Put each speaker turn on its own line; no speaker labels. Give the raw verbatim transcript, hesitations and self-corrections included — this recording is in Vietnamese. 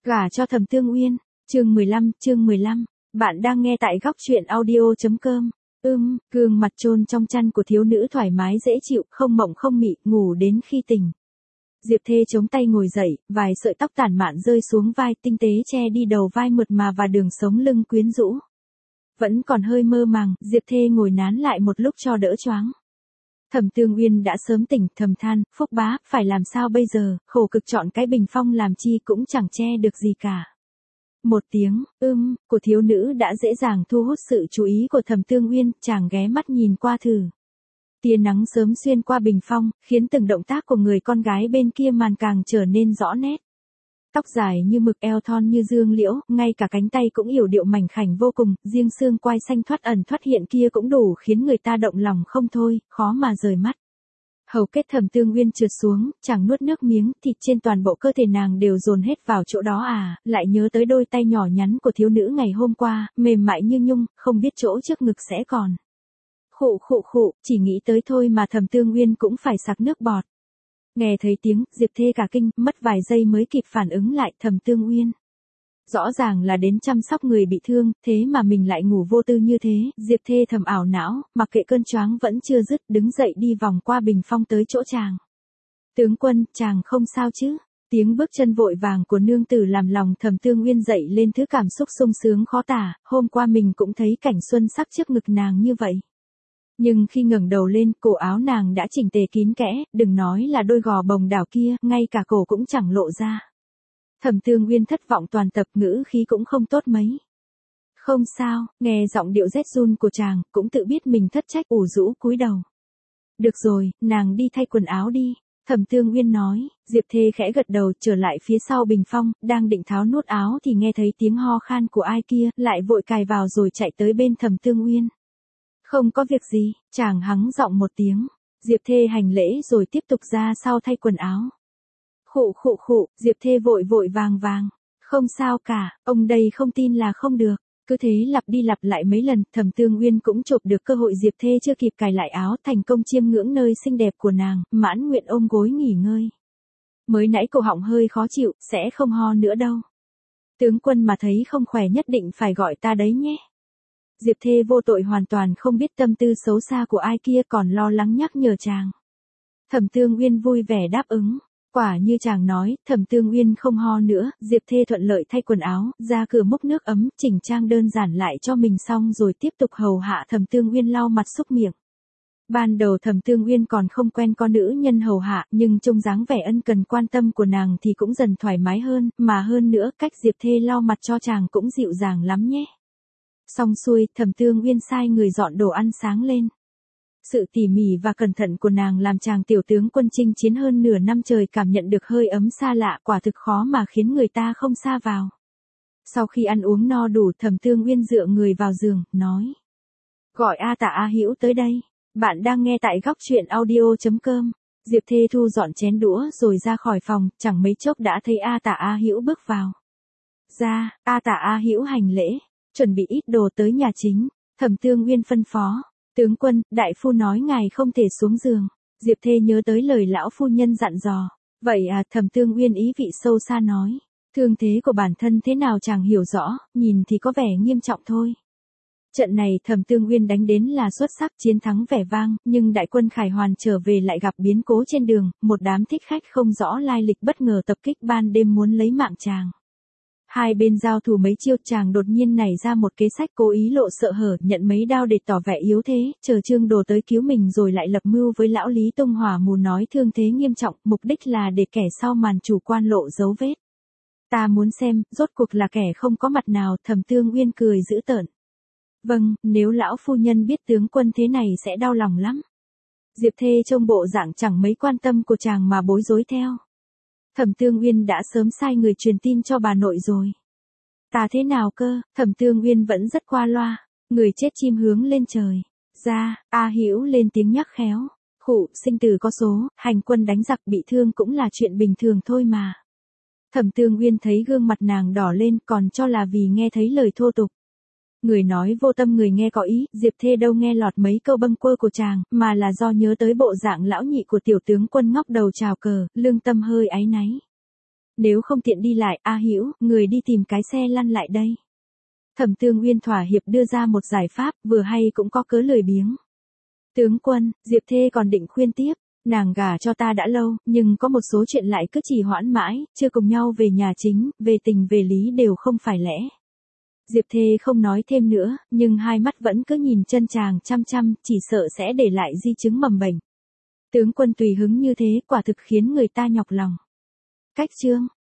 Gả cho Thẩm Tương Uyên, chương mười lăm, chương mười lăm. Bạn đang nghe tại góc truyện audio.com. Ưm, gương mặt chôn trong chăn của thiếu nữ thoải mái dễ chịu, không mộng không mị, ngủ đến khi tỉnh. Diệp Thê chống tay ngồi dậy, vài sợi tóc tản mạn rơi xuống vai, tinh tế che đi đầu vai mượt mà và đường sống lưng quyến rũ. Vẫn còn hơi mơ màng, Diệp Thê ngồi nán lại một lúc cho đỡ choáng. Thẩm Tương Uyên đã sớm tỉnh, thầm than, Phúc bá, phải làm sao bây giờ, khổ cực chọn cái bình phong làm chi cũng chẳng che được gì cả. Một tiếng, ưm, của thiếu nữ đã dễ dàng thu hút sự chú ý của Thẩm Tương Uyên, chàng ghé mắt nhìn qua thử. Tia nắng sớm xuyên qua bình phong, khiến từng động tác của người con gái bên kia màn càng trở nên rõ nét. Tóc dài như mực, eo thon như dương liễu, ngay cả cánh tay cũng yểu điệu mảnh khảnh vô cùng, riêng xương quai xanh thoát ẩn thoát hiện kia cũng đủ khiến người ta động lòng không thôi, khó mà rời mắt. Hầu kết Thẩm Tương Uyên trượt xuống, chẳng nuốt nước miếng, thịt trên toàn bộ cơ thể nàng đều dồn hết vào chỗ đó à, lại nhớ tới đôi tay nhỏ nhắn của thiếu nữ ngày hôm qua, mềm mại như nhung, không biết chỗ trước ngực sẽ còn. Khụ khụ khụ, chỉ nghĩ tới thôi mà Thẩm Tương Uyên cũng phải sặc nước bọt. Nghe thấy tiếng, Diệp Thê cả kinh, mất vài giây mới kịp phản ứng lại, Thẩm Tương Uyên. Rõ ràng là đến chăm sóc người bị thương, thế mà mình lại ngủ vô tư như thế, Diệp Thê thầm ảo não, mặc kệ cơn choáng vẫn chưa dứt, đứng dậy đi vòng qua bình phong tới chỗ chàng. Tướng quân, chàng không sao chứ? Tiếng bước chân vội vàng của nương tử làm lòng Thẩm Tương Uyên dậy lên thứ cảm xúc sung sướng khó tả, hôm qua mình cũng thấy cảnh xuân sắc trước ngực nàng như vậy. Nhưng khi ngẩng đầu lên, cổ áo nàng đã chỉnh tề kín kẽ, đừng nói là đôi gò bồng đảo kia, ngay cả cổ cũng chẳng lộ ra. Thẩm Tương Uyên thất vọng toàn tập, ngữ khí cũng không tốt mấy. Không sao, nghe giọng điệu rét run của chàng, cũng tự biết mình thất trách, ủ rũ cúi đầu. Được rồi, nàng đi thay quần áo đi, Thẩm Tương Uyên nói. Diệp Thê khẽ gật đầu, trở lại phía sau bình phong, đang định tháo nút áo thì nghe thấy tiếng ho khan của ai kia, lại vội cài vào rồi chạy tới bên Thẩm Tương Uyên. Không có việc gì, chàng hắng giọng một tiếng. Diệp Thê hành lễ rồi tiếp tục ra sau thay quần áo. Khụ khụ khụ, Diệp Thê vội vội vàng vàng. Không sao cả, ông đây không tin là không được. Cứ thế lặp đi lặp lại mấy lần, Thẩm Tương Uyên cũng chộp được cơ hội Diệp Thê chưa kịp cài lại áo, thành công chiêm ngưỡng nơi xinh đẹp của nàng, mãn nguyện ôm gối nghỉ ngơi. Mới nãy cổ họng hơi khó chịu, sẽ không ho nữa đâu. Tướng quân mà thấy không khỏe nhất định phải gọi ta đấy nhé. Diệp Thê vô tội hoàn toàn không biết tâm tư xấu xa của ai kia, còn lo lắng nhắc nhở chàng. Thẩm Tương Uyên vui vẻ đáp ứng. Quả như chàng nói, Thẩm Tương Uyên không ho nữa, Diệp Thê thuận lợi thay quần áo, ra cửa múc nước ấm, chỉnh trang đơn giản lại cho mình xong rồi tiếp tục hầu hạ Thẩm Tương Uyên lau mặt súc miệng. Ban đầu Thẩm Tương Uyên còn không quen con nữ nhân hầu hạ, nhưng trông dáng vẻ ân cần quan tâm của nàng thì cũng dần thoải mái hơn, mà hơn nữa cách Diệp Thê lau mặt cho chàng cũng dịu dàng lắm nhé. Xong xuôi, Thẩm Tương Uyên sai người dọn đồ ăn sáng lên. Sự tỉ mỉ và cẩn thận của nàng làm chàng tiểu tướng quân chinh chiến hơn nửa năm trời cảm nhận được hơi ấm xa lạ, quả thực khó mà khiến người ta không sa vào. Sau khi ăn uống no đủ, Thẩm Tương Uyên dựa người vào giường, nói. Gọi A Tả A Hữu tới đây. Bạn đang nghe tại góc truyện audio.com. Diệp Thê thu dọn chén đũa rồi ra khỏi phòng, chẳng mấy chốc đã thấy A Tả A Hữu bước vào. Ra, A Tả A Hữu hành lễ. Chuẩn bị ít đồ tới nhà chính, Thẩm Tương Uyên phân phó. Tướng quân, đại phu nói ngài không thể xuống giường. Diệp Thê nhớ tới lời lão phu nhân dặn dò. Vậy à, Thẩm Tương Uyên ý vị sâu xa nói. Thương thế của bản thân thế nào chàng hiểu rõ, nhìn thì có vẻ nghiêm trọng thôi. Trận này Thẩm Tương Uyên đánh đến là xuất sắc, chiến thắng vẻ vang, nhưng đại quân Khải Hoàn trở về lại gặp biến cố trên đường, một đám thích khách không rõ lai lịch bất ngờ tập kích ban đêm muốn lấy mạng chàng. Hai bên giao thủ mấy chiêu, chàng đột nhiên nảy ra một kế sách cố ý lộ sợ hở, nhận mấy đao để tỏ vẻ yếu thế, chờ Trương Đồ tới cứu mình rồi lại lập mưu với lão Lý Tung hỏa mù nói thương thế nghiêm trọng, mục đích là để kẻ sau màn chủ quan lộ dấu vết. Ta muốn xem, rốt cuộc là kẻ không có mặt nào, Thẩm Tương Uyên cười dữ tợn. Vâng, nếu lão phu nhân biết tướng quân thế này sẽ đau lòng lắm. Diệp Thê trông bộ dạng chẳng mấy quan tâm của chàng mà bối rối theo. Thẩm Tương Uyên đã sớm sai người truyền tin cho bà nội rồi. Ta thế nào cơ, Thẩm Tương Uyên vẫn rất qua loa, người chết chim hướng lên trời. Ra, A Hữu lên tiếng nhắc khéo. Khụ, sinh tử có số, hành quân đánh giặc bị thương cũng là chuyện bình thường thôi mà. Thẩm Tương Uyên thấy gương mặt nàng đỏ lên, còn cho là vì nghe thấy lời thô tục. Người nói vô tâm người nghe có ý, Diệp Thê đâu nghe lọt mấy câu bâng quơ của chàng, mà là do nhớ tới bộ dạng lão nhị của tiểu tướng quân ngóc đầu chào cờ, lương tâm hơi áy náy. Nếu không tiện đi lại, A Hữu, người đi tìm cái xe lăn lại đây. Thẩm Tương Uyên thỏa hiệp đưa ra một giải pháp, vừa hay cũng có cớ lười biếng. Tướng quân, Diệp Thê còn định khuyên tiếp, nàng gả cho ta đã lâu, nhưng có một số chuyện lại cứ trì hoãn mãi, chưa cùng nhau về nhà chính, về tình về lý đều không phải lẽ. Diệp Thê không nói thêm nữa, nhưng hai mắt vẫn cứ nhìn chân chàng chăm chăm, chỉ sợ sẽ để lại di chứng mầm bệnh. Tướng quân tùy hứng như thế, quả thực khiến người ta nhọc lòng. Cách chương